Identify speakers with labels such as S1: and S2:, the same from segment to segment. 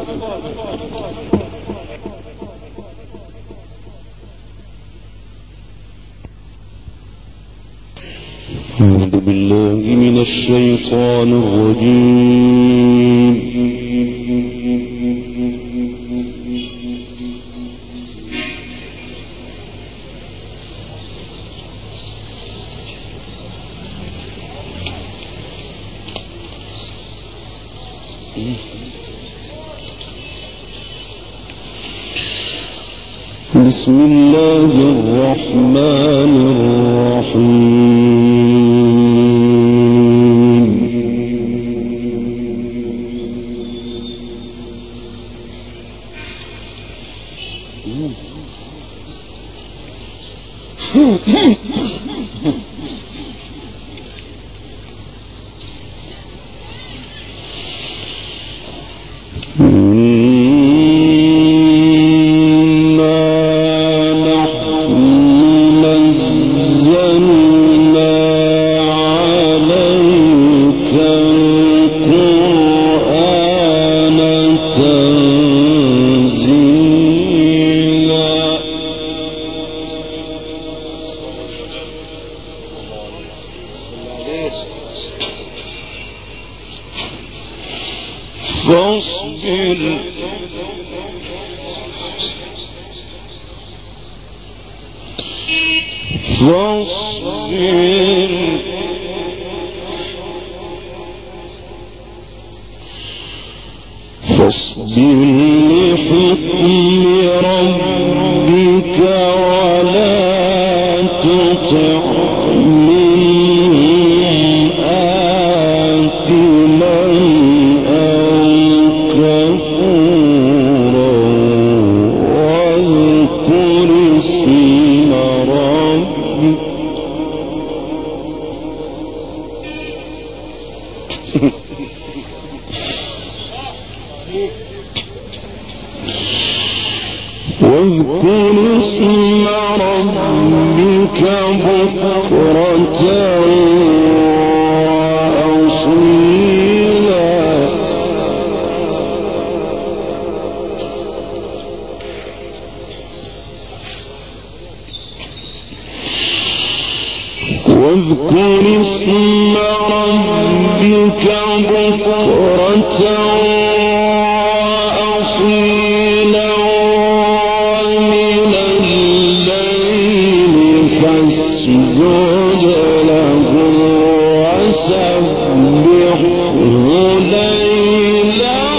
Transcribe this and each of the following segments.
S1: أعوذ بالله من الشيطان الرجيم. بسم الله الرحمن الرحيم. فاصبر لحكم ربك ولا تطع منهم آثما أو كفورا واذكر اسم ربك بكرة وأصيلا واذكر اسم ربك بكرة وأصيلا ومن الليل فاسجد له وسبحه ليلا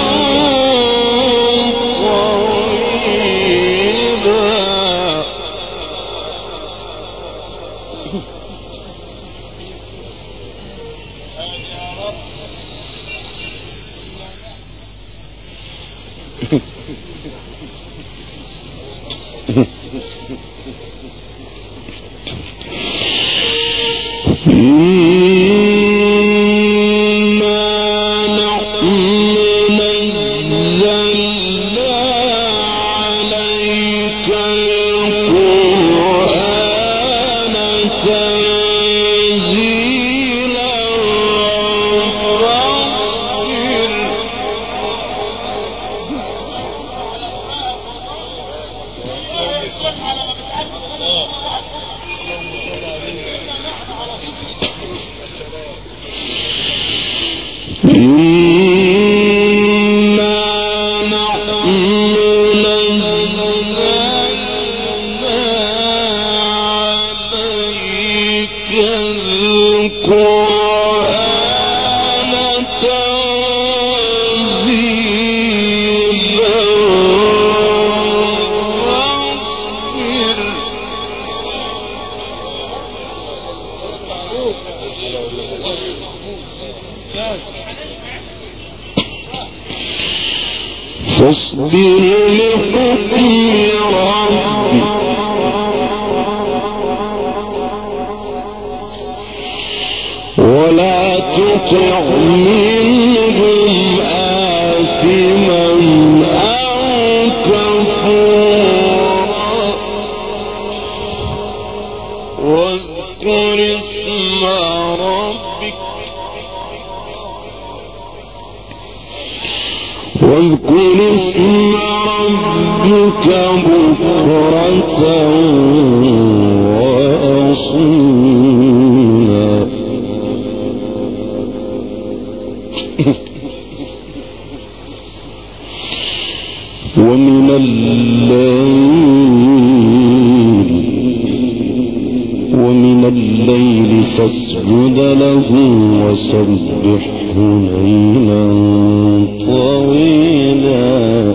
S1: فاصبر لحكم ربك ولا تطع منهم آثما أو كفورا واذكر اسم ربك واذكر اسم ربك بكرة وأصيلا ومن الليل فاسجد له وسبحه ليلا طويلا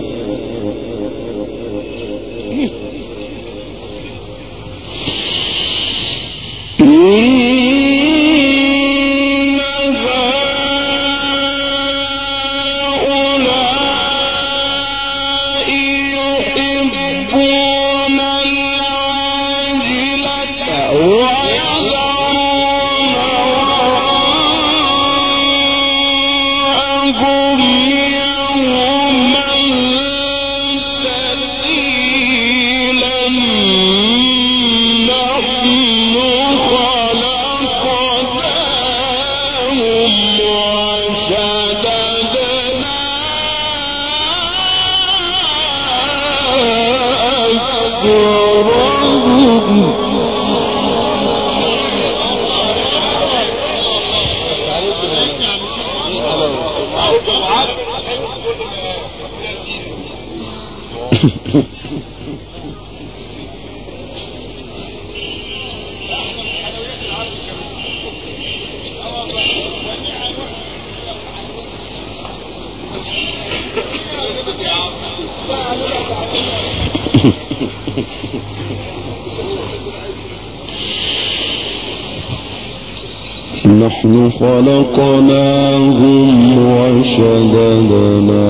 S1: نحن خلقناهم وشددنا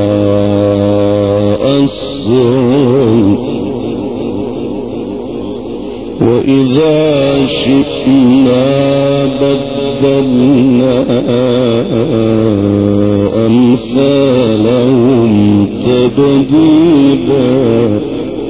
S1: أسرهم وإذا شئنا بدلنا أمثالهم تبديلا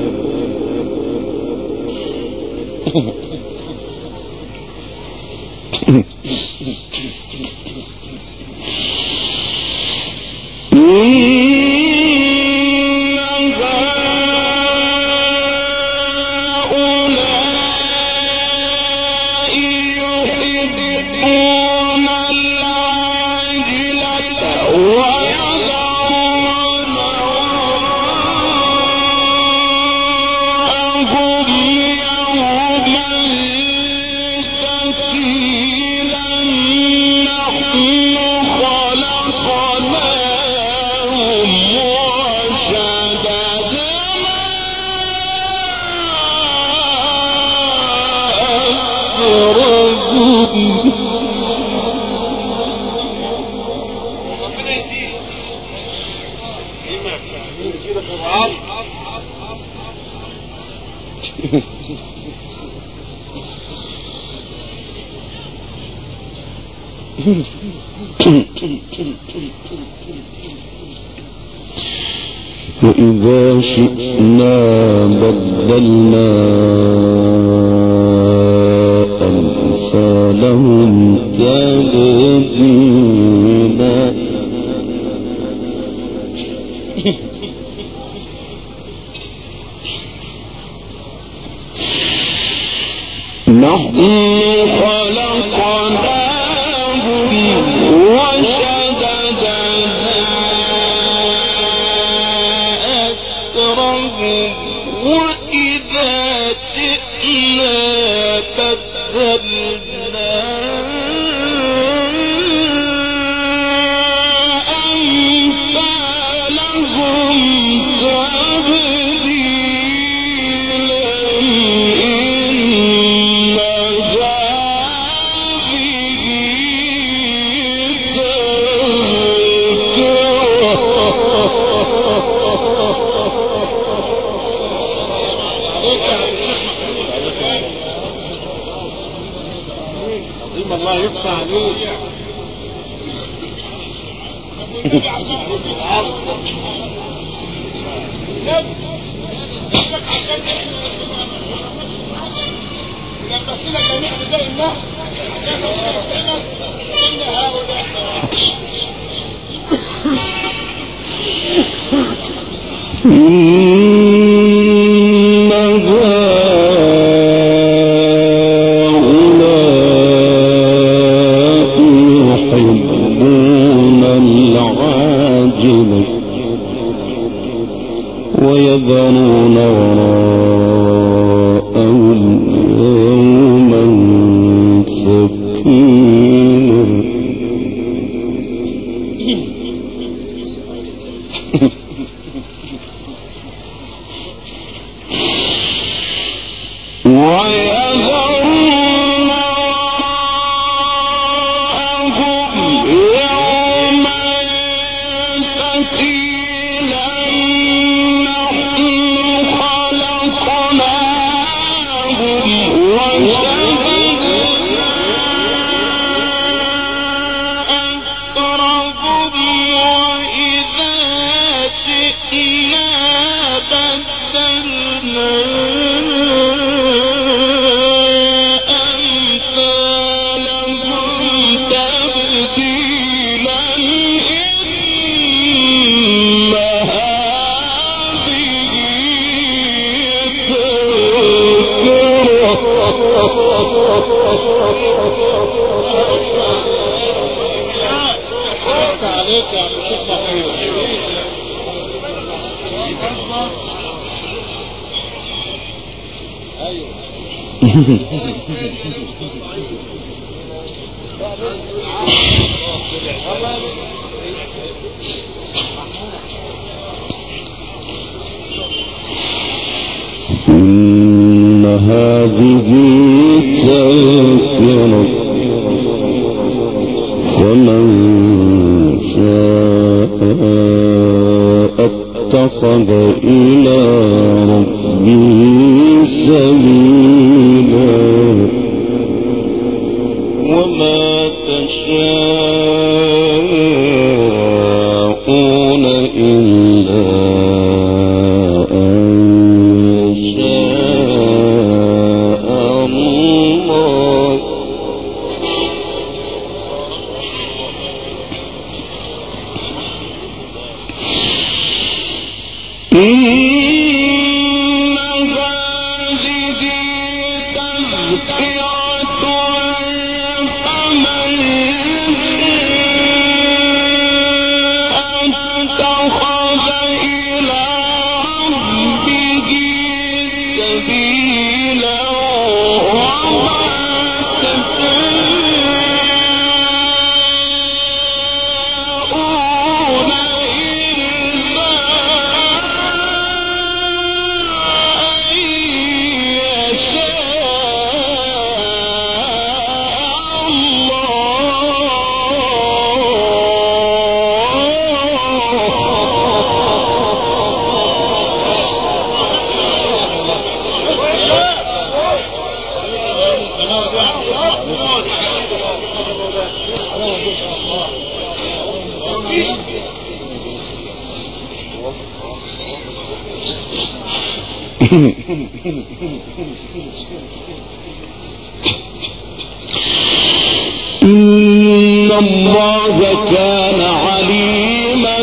S1: وإذا شئنا بدلنا أمثالهم تبديلا نحن خلقناهم وشددنا أسرهم وإذا شئنا بدلنا أمثالهم الله يفتح عليك
S2: ويذرون وراءهم يوما ثقيلا إن هذه تذكرة ومن شاء اتخذ إلى ربه سبيلا وما تشاءون إلا أن يشاء الله إن الله كان عليما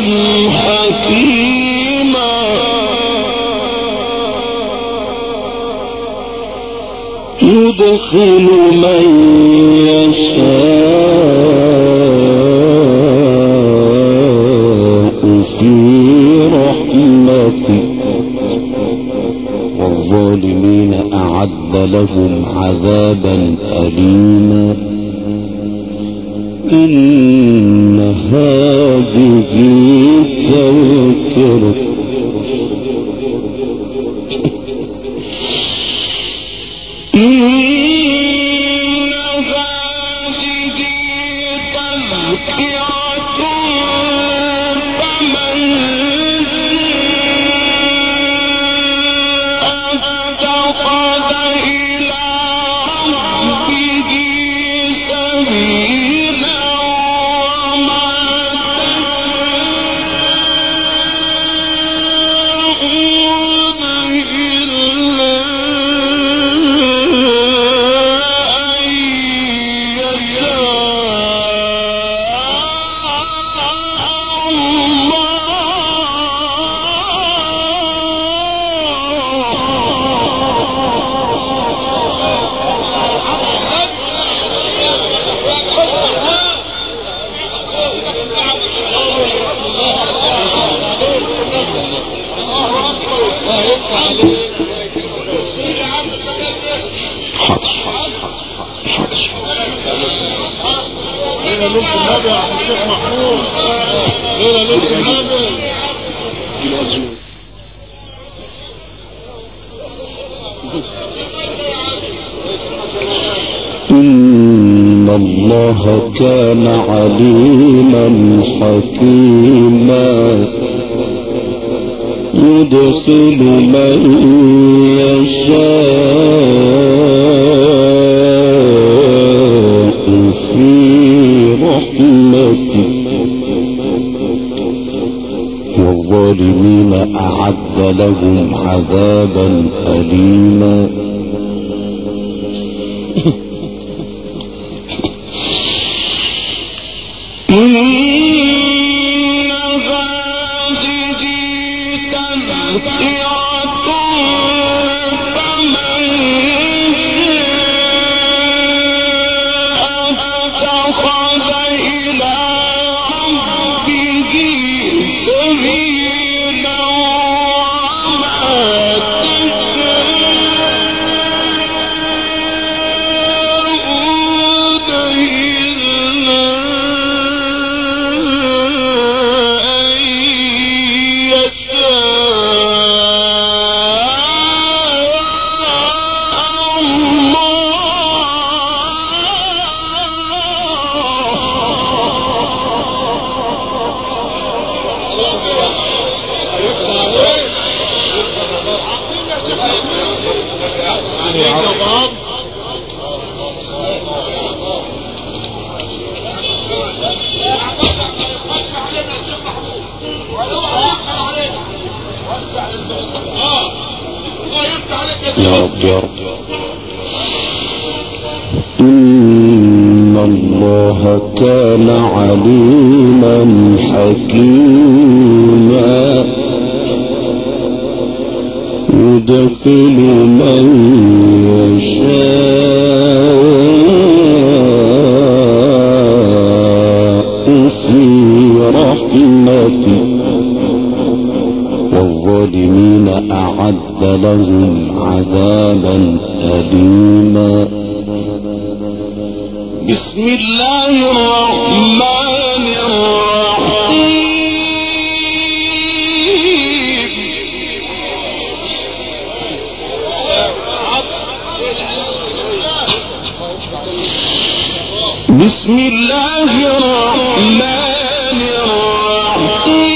S2: حكيما يدخل من يشاء في رحمته والظالمين أعد لهم عذابا أليما إن هذه تذكرة
S1: ليلة النبي يا عم الشيخ محمود. ليلة النبي.
S2: إن الله كان عليما حكيما يدخل من يشاء في رحمته والظالمين أعد لهم عذابا أليما. يا رب إن الله كان عليما حكيما يدخل من يشاء في رحمته والظالمين أعد لهم عذابا أليما. بسم الله الرحمن الرحيم. بسم الله الرحمن الرحيم.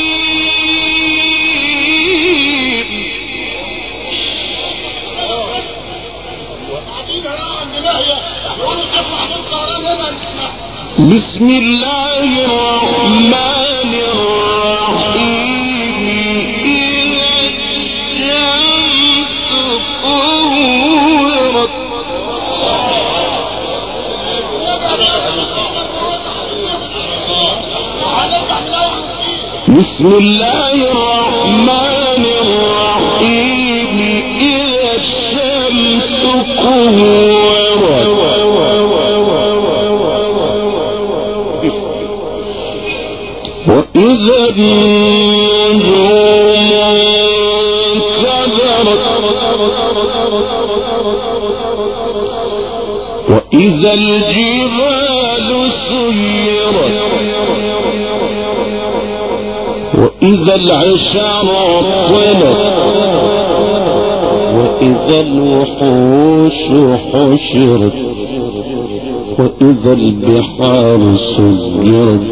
S2: بسم الله الرحمن الرحيم. إذا الشمس كورت. بسم الله الرحمن الرحيم. إذا الشمس كورت وإذا النجوم كدرت وإذا الجبال سيرت وإذا العشار طلت وإذا الوحوش حشرت وإذا البحار سجرت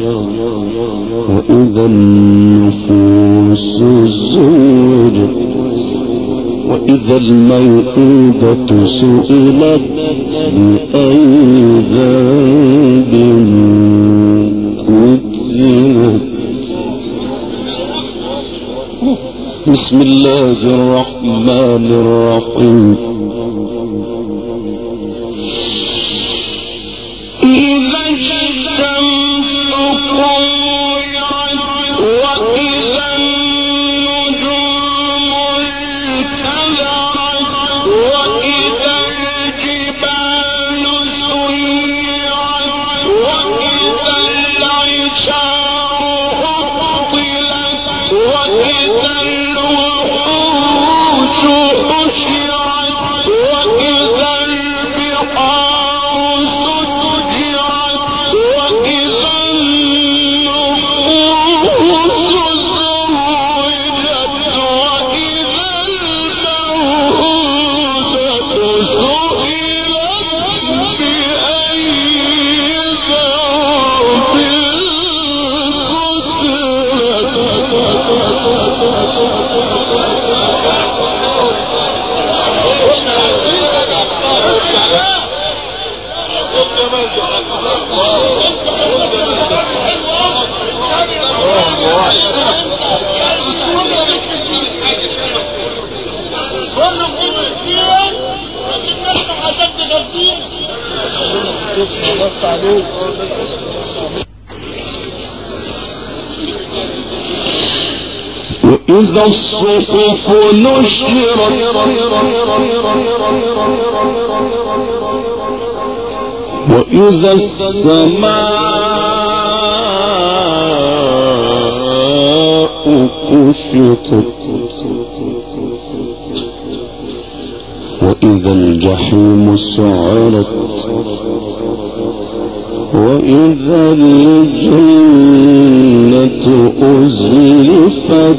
S2: وإذا النفوس زوجت وإذا الموءودة سئلت بأي ذنب قتلت. بسم الله الرحمن الرحيم. إذا الشمس كورت وإذا النجوم انكدرت وإذا الجبال سيرت وإذا العشار عطلت وإذا الوحوش حشرت وإذا البحار سجرت وإذا الصحف نشرت وإذا السماء كشطت وإذا الجحيم سعرت وإذا الجنة أزلفت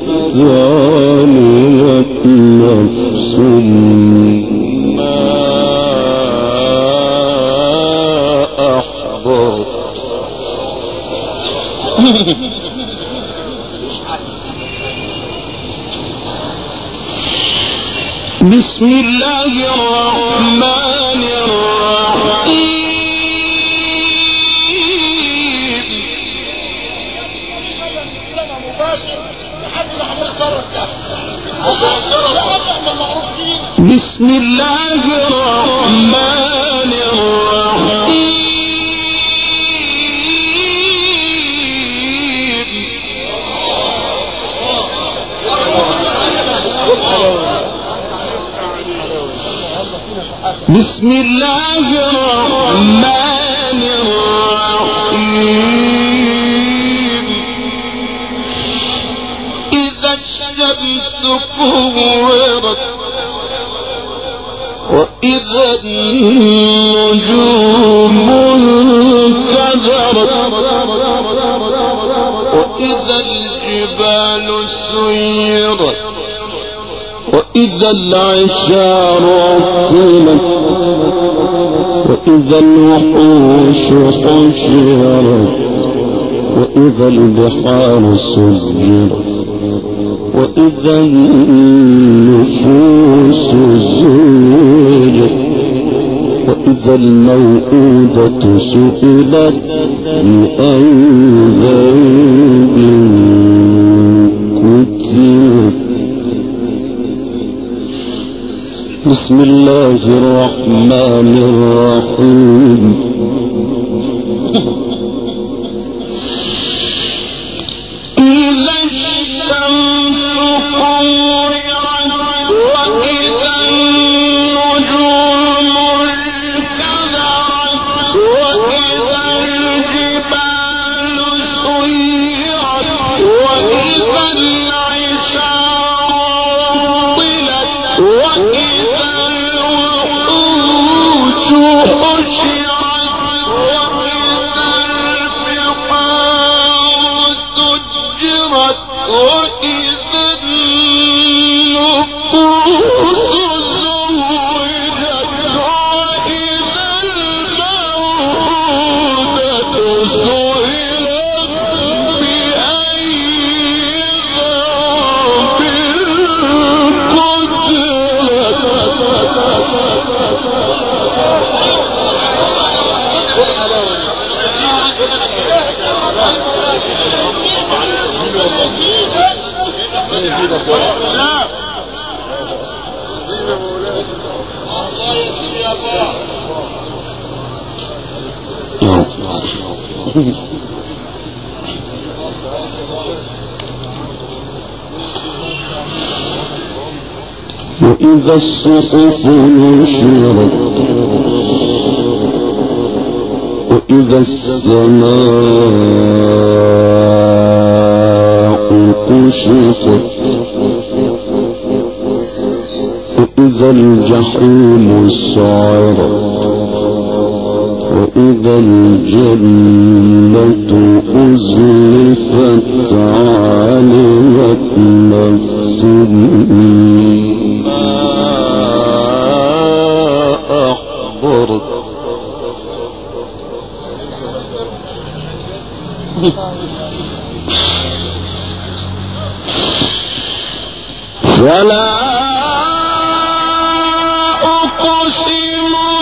S2: علمت نفس ما أحضرت. بسم الله الرحمن الرحيم. بسم الله الرحمن الرحيم. بسم الله الرحمن الرحيم. إذا الشمس كورت وإذا النجوم انكدرت وإذا الجبال سيرت وإذا العشار عطلت وإذا الوحوش حشرت وإذا البحار سجرت وإذا النفوس زوجت وإذا الموءودة سئلت بأي ذنب قتلت. بسم الله الرحمن الرحيم. إذا الشمس كورت وإذا النجوم انكدرت وإذا الجبال سيرت وإذا العشار عطلت وإذا الوحوش حشرت وإذا البحار سجرت وإذا النفوس زوجت وإذا الموءودة سئلت بأي ذنب قتلت. وإذا الصحف نشرت وإذا السماء كشطت وإذا الجحيم سعرت وإذا الجنة أزلفت علمت نفس ما أحضرت. فلا أقسم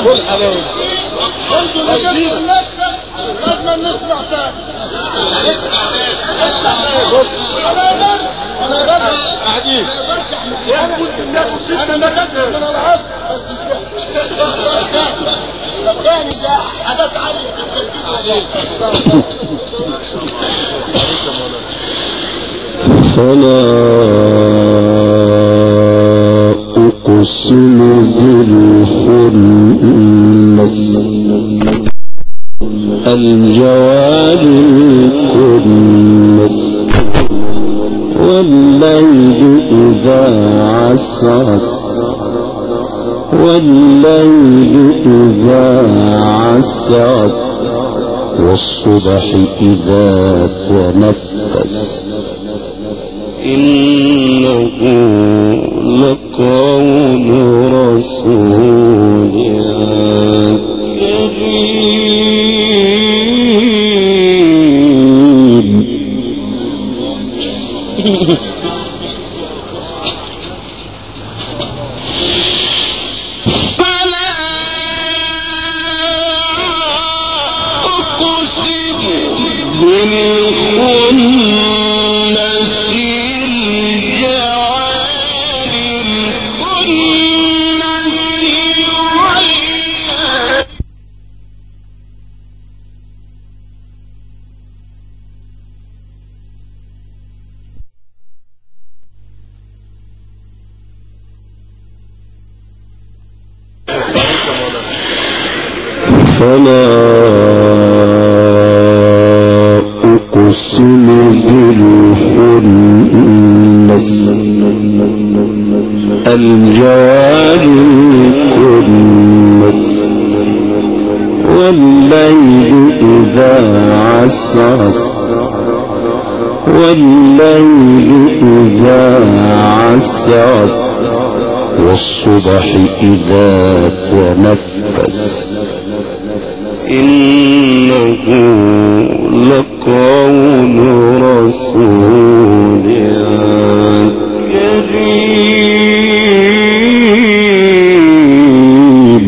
S1: الحلاوه
S3: انتوا لازم نسمع تاني. اسمع بص انا غير
S1: قاعدين
S3: يا كنت الناس ست مكاتب من العصر بس صدقني ده حاجات عاليه في التسجيل.
S2: فلا أقسم بالخنس الجوار الكنس والليل إذا عسعس والليل إذا عسعس والصبح إذا تنفس إنه لقول رسول كريم. فلا أقسم بالخنس الجوار الكنس والليل إذا عسعس والليل إذا عسعس والصبح إذا تنفس إنه لقول رسول كريم.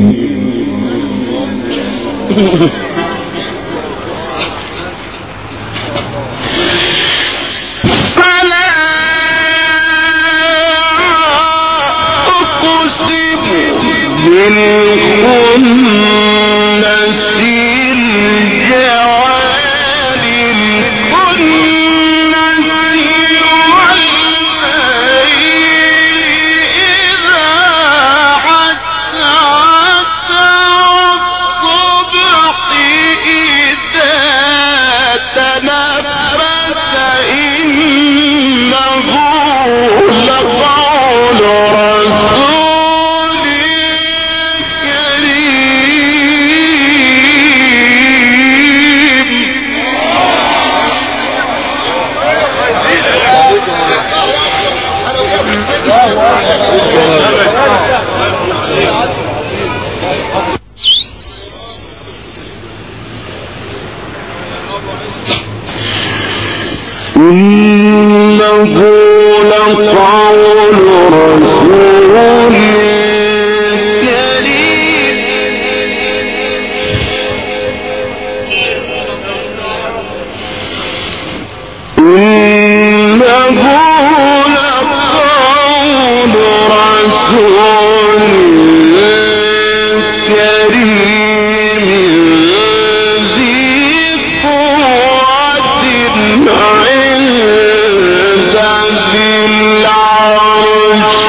S2: فلا أقسم بالخنس الجوار الكنس والليل إذا عسعس والصبح إذا تنفس إنه لقول رسول إنه لقول رسول كريم. إنه لقول رسول كريم ذي قوة عند ذي العرش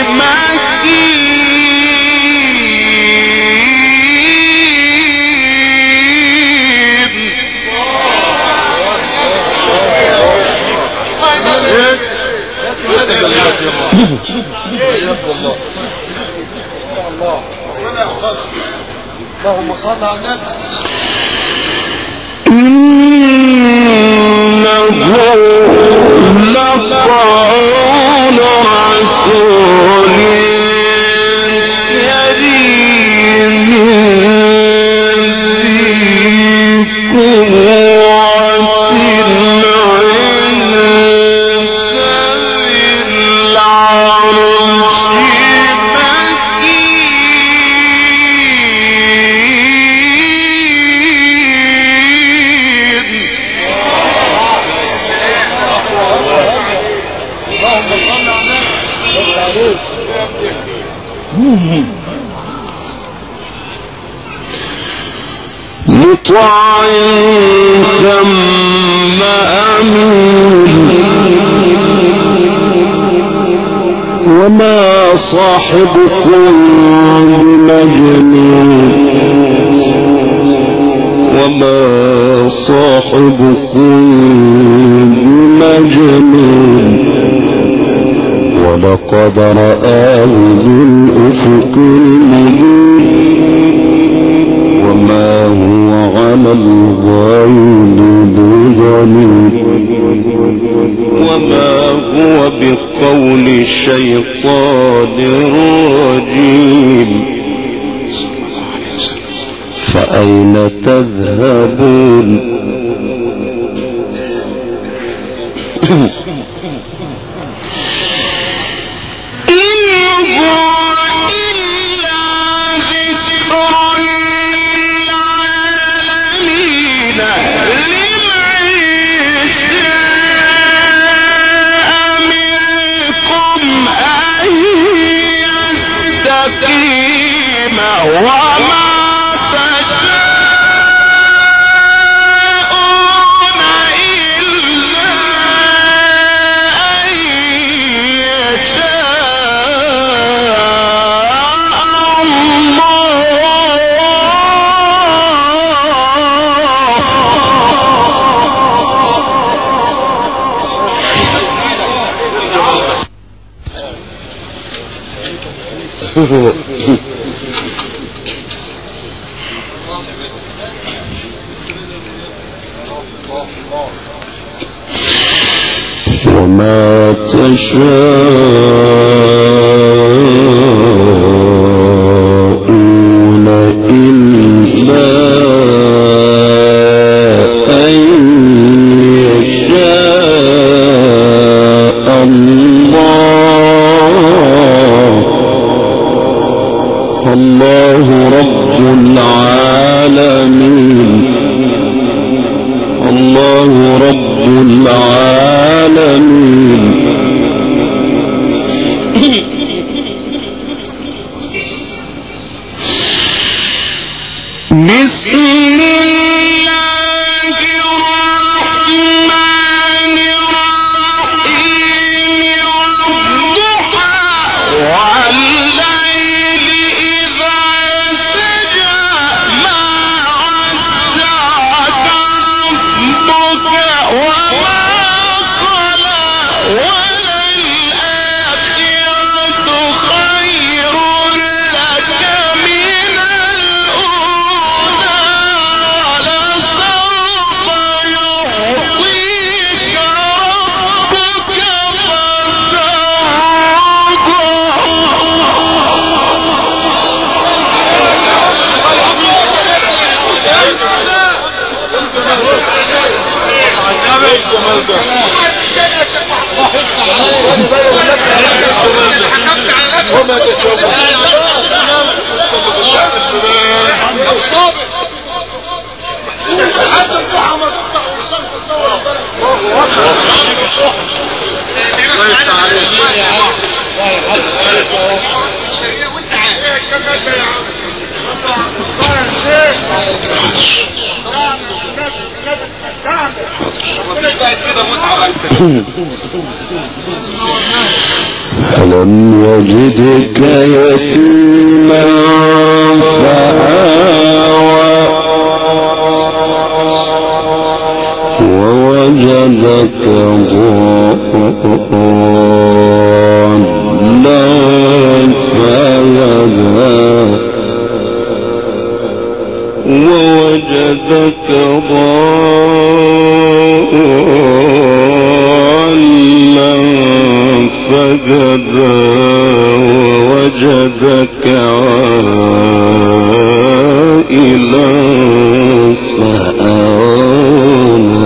S3: اللهم صل على النبي.
S2: إنه لقول رسول كريم ذي قوة عند ذي العرش مكين مطاع ثم أمين وما صاحبكم بمجنون وما صاحبكم بمجنون ولقد رآه بالأفق المبين وما هو على الغيب بضنين وما هو بقول الشيطان الرجيم فأين تذهبون وما تشاءون إلا أن يشاء الله رب العالمين الله رب العالمين بسم الله الرحمن الرحيم والضحى والليل إذا سجى ما ودعك ربك وما قلى وللآخرة خير لك من الأولى لسوف يعطيك ربك
S1: وما تسوى حتى الضحى ما تصور
S2: ألم يجدك يتيما فآوى ووجدك ضالا فهدى ووجدك ضالا فهدى ووجدك عائلا فأغنى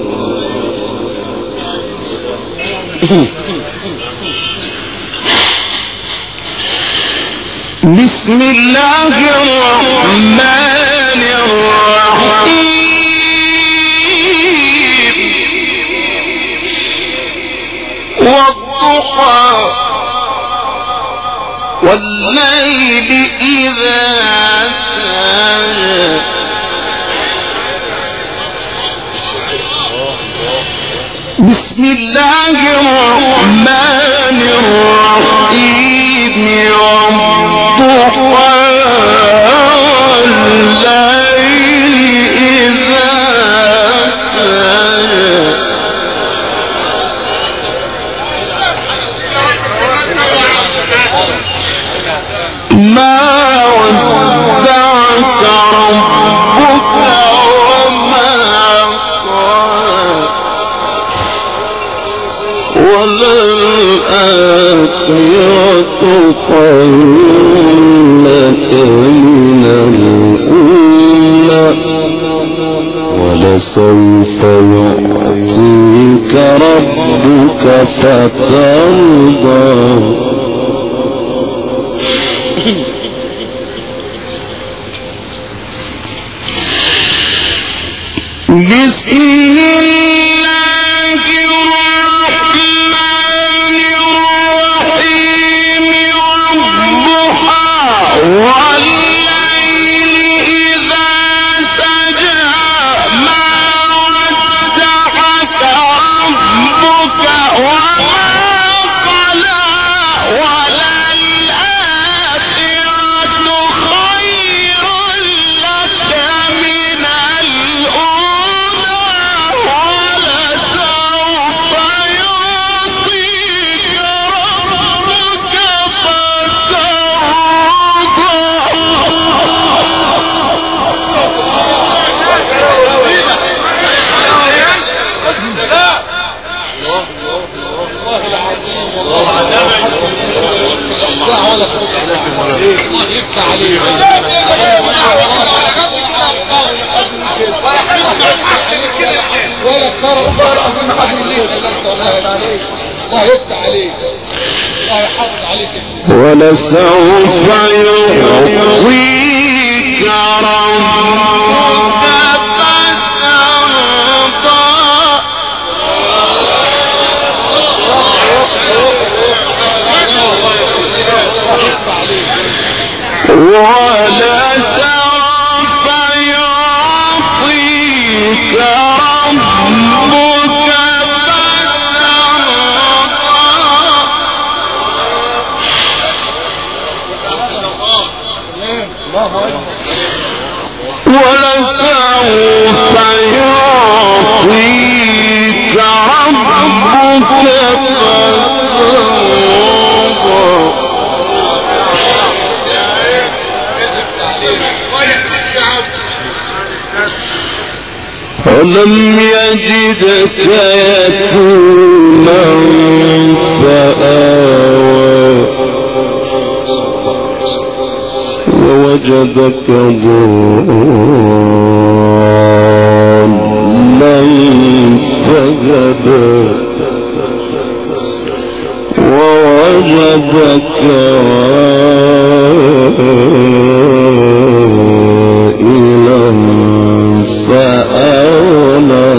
S2: بسم الله الرحمن الرحيم والضحى والليل إذا سجى بسم الله الرحمن الرحيم والضحى والليل إذا سجى ما ودعك ربك وما قلى وللآخرة خير لك من الأولى ولسوف يعطيك ربك فترضى بسم الله الرحمن الرحيم والضحى والليل إذا سجى ما ودعك ربك وما قلى وللآخرة خير لك من الأولى ولسوف يعطيك ربك ولسوف يعطيك ربك ولسوف يعطيك ربك ولسوف يعطيك ربك ولم يجدك يتيما فآوى ووجدك ضالا فهدى ووجدك عائلا فأولى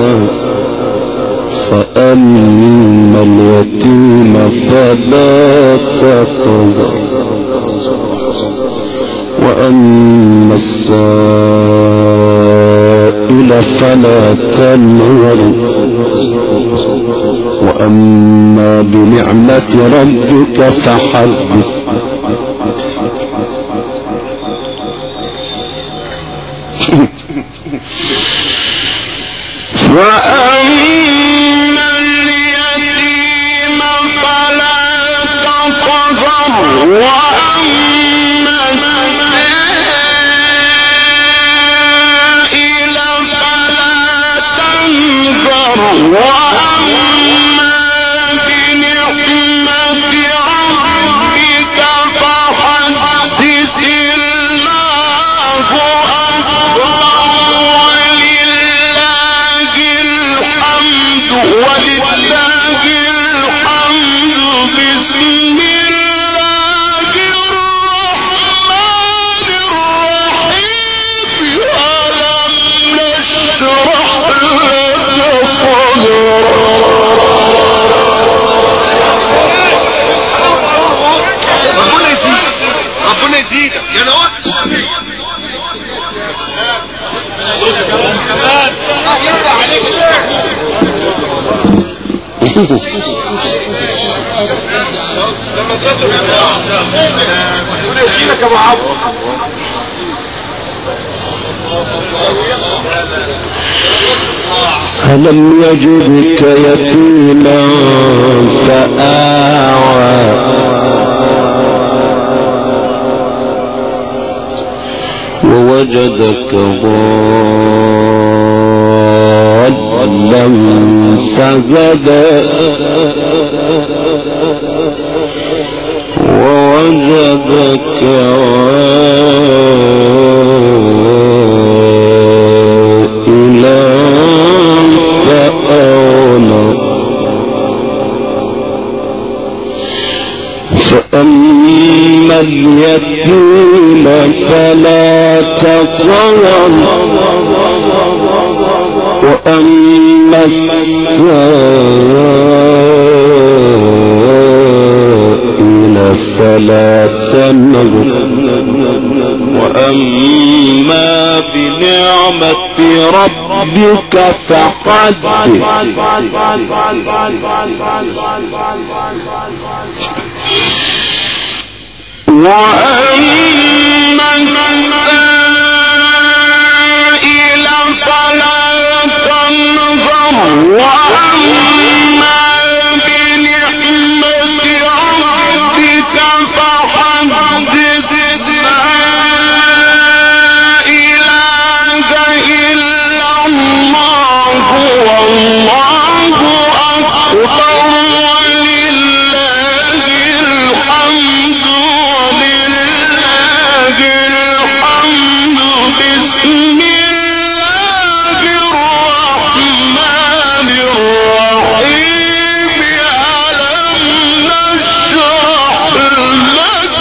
S2: فأما اليتيم فلا تقهر وأما السائل فلا تنهر وأما بنعمة ربك فحدث وأما اليتيم فلا تقهر وأما السائل فلا تنهر وأما بنعمة ربك فحدث الله أكبر ولله الحمد بسم الله الرحمن الرحيم ألم نشرح لك صدرك
S1: ربنا يزيدك يا نوات كمان يرضى عليك
S2: يشيلك ابو عبد
S4: ألم يجدك يتيما فآوى ووجدك ضالا فهدى ووجدك عائلا فأغنى فأما اليتيم فلا تقهر وأما السائل فلا تنهر وأما بنعمة ربك فحدث وأما السائل فلا تنهر وأما بنعمة ربك فحدث لا إله إلا الله والله أكبر ولله الحمد بسم الله الرحمن الرحيم ألم نشرح لك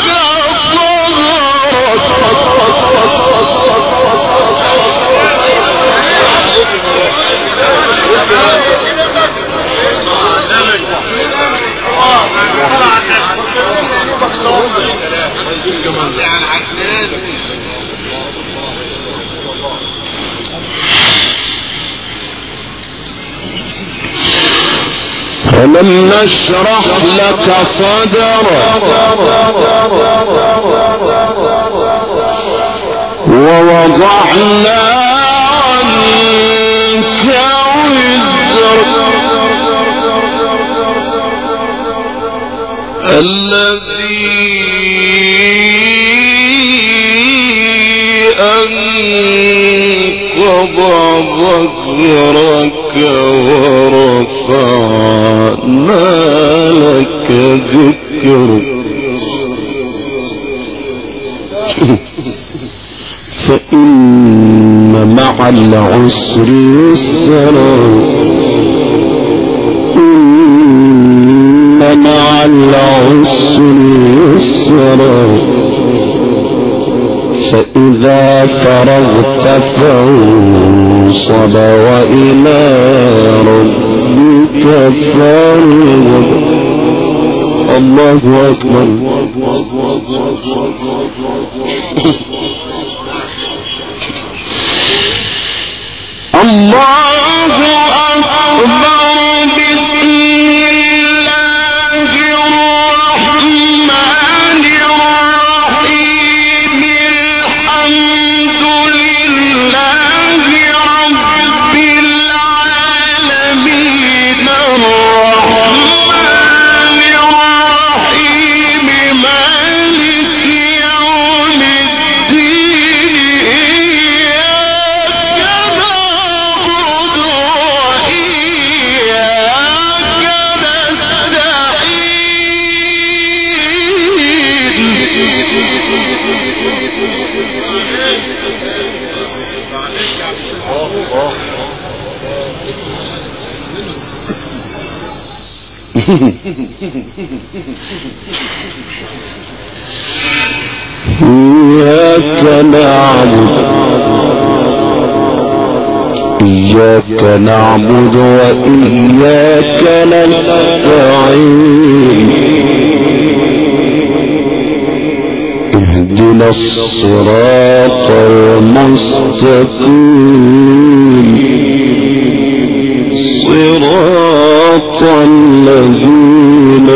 S4: ألم نشرح لك صدرك ووضعنا عنك وزرك الذي أنقض ظهرك ورفعنا لك ذكرك فإن مع العسر يسرا إن مع العسر يسرا فإذا فرغت فانصب وإلى ربك فارغب الله أكبر الله أكبر بسم الله الرحمن الرحيم الحمد لله رب العالمين الرحمن الرحيم مالك يوم الدين إياك نعبد وإياك إياك نعبد وإياك نستعين اهدنا الصراط المستقيم صراط الذين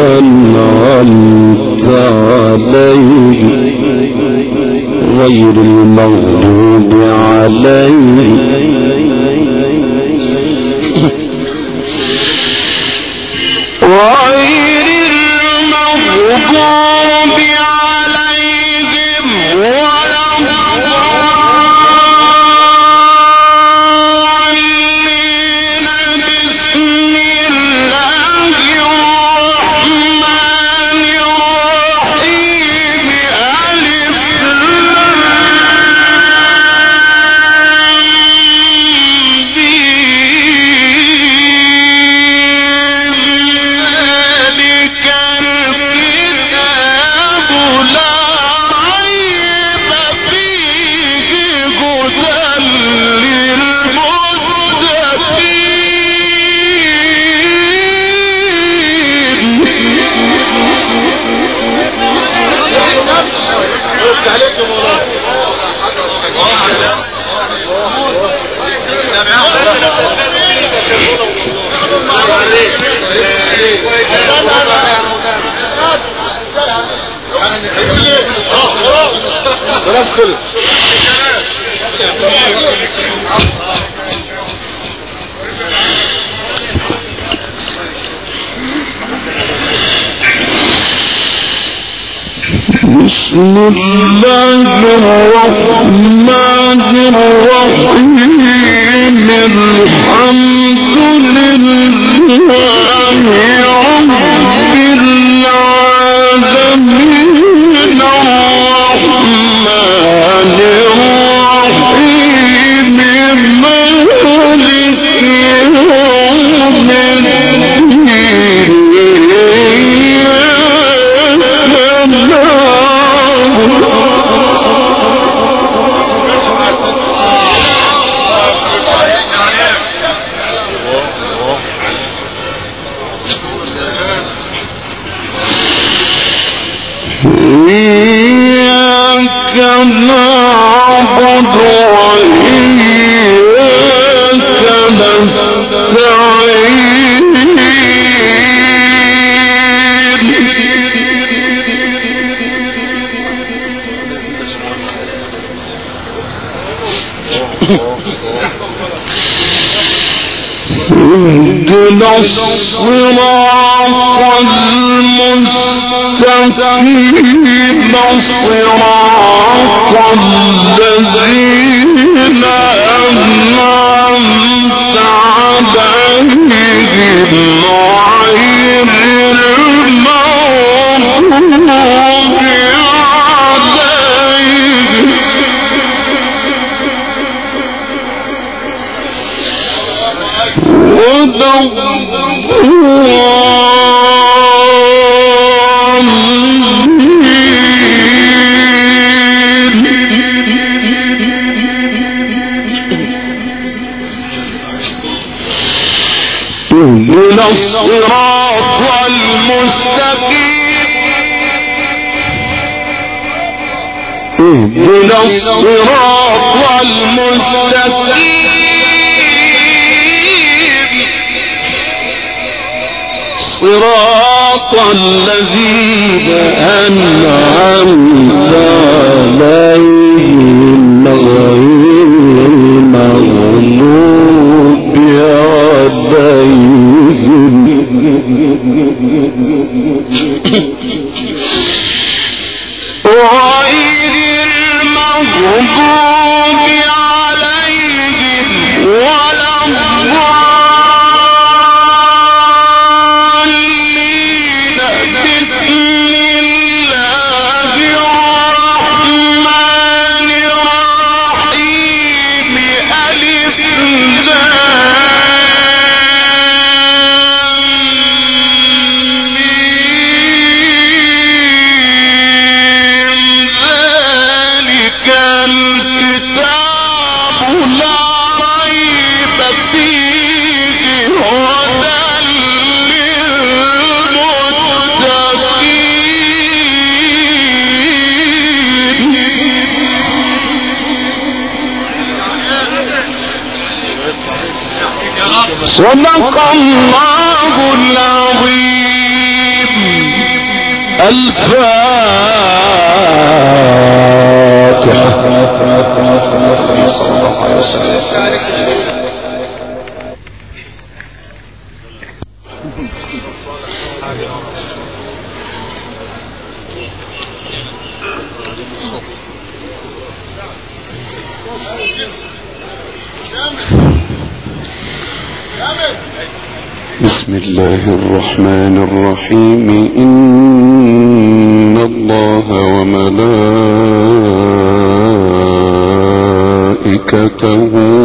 S4: أنعمت عليهم غير المغضوب عليهم غير المغضوب عليهم ولا الضالين. بسم الله الرحمن الرحيم. ألف
S1: ندخل
S4: بسم الله الرحمن الرحيم. الحمد لله رب العالمين الرحمن الرحيم مالك يوم الدين. إياك نعبد وإياك نستعين. اهدنا الصراط المستقيم صراط الذين أنعمت عليهم غير المغضوب عليهم ولا اهدنا الصراط المستقيم. اهدنا الصراط المستقيم صراط الذين أنعمت عليهم غير المغضوب عليهم ولا الضالين. بسم الله الرحمن الرحيم. ألف ذلك الكتاب لا ريب فيه هدى للمتقين. صدق الله
S2: العظيم. الفاتحة. صلى الله عليه وسلم. بسم الله الرحمن الرحيم. إن الله وملائكته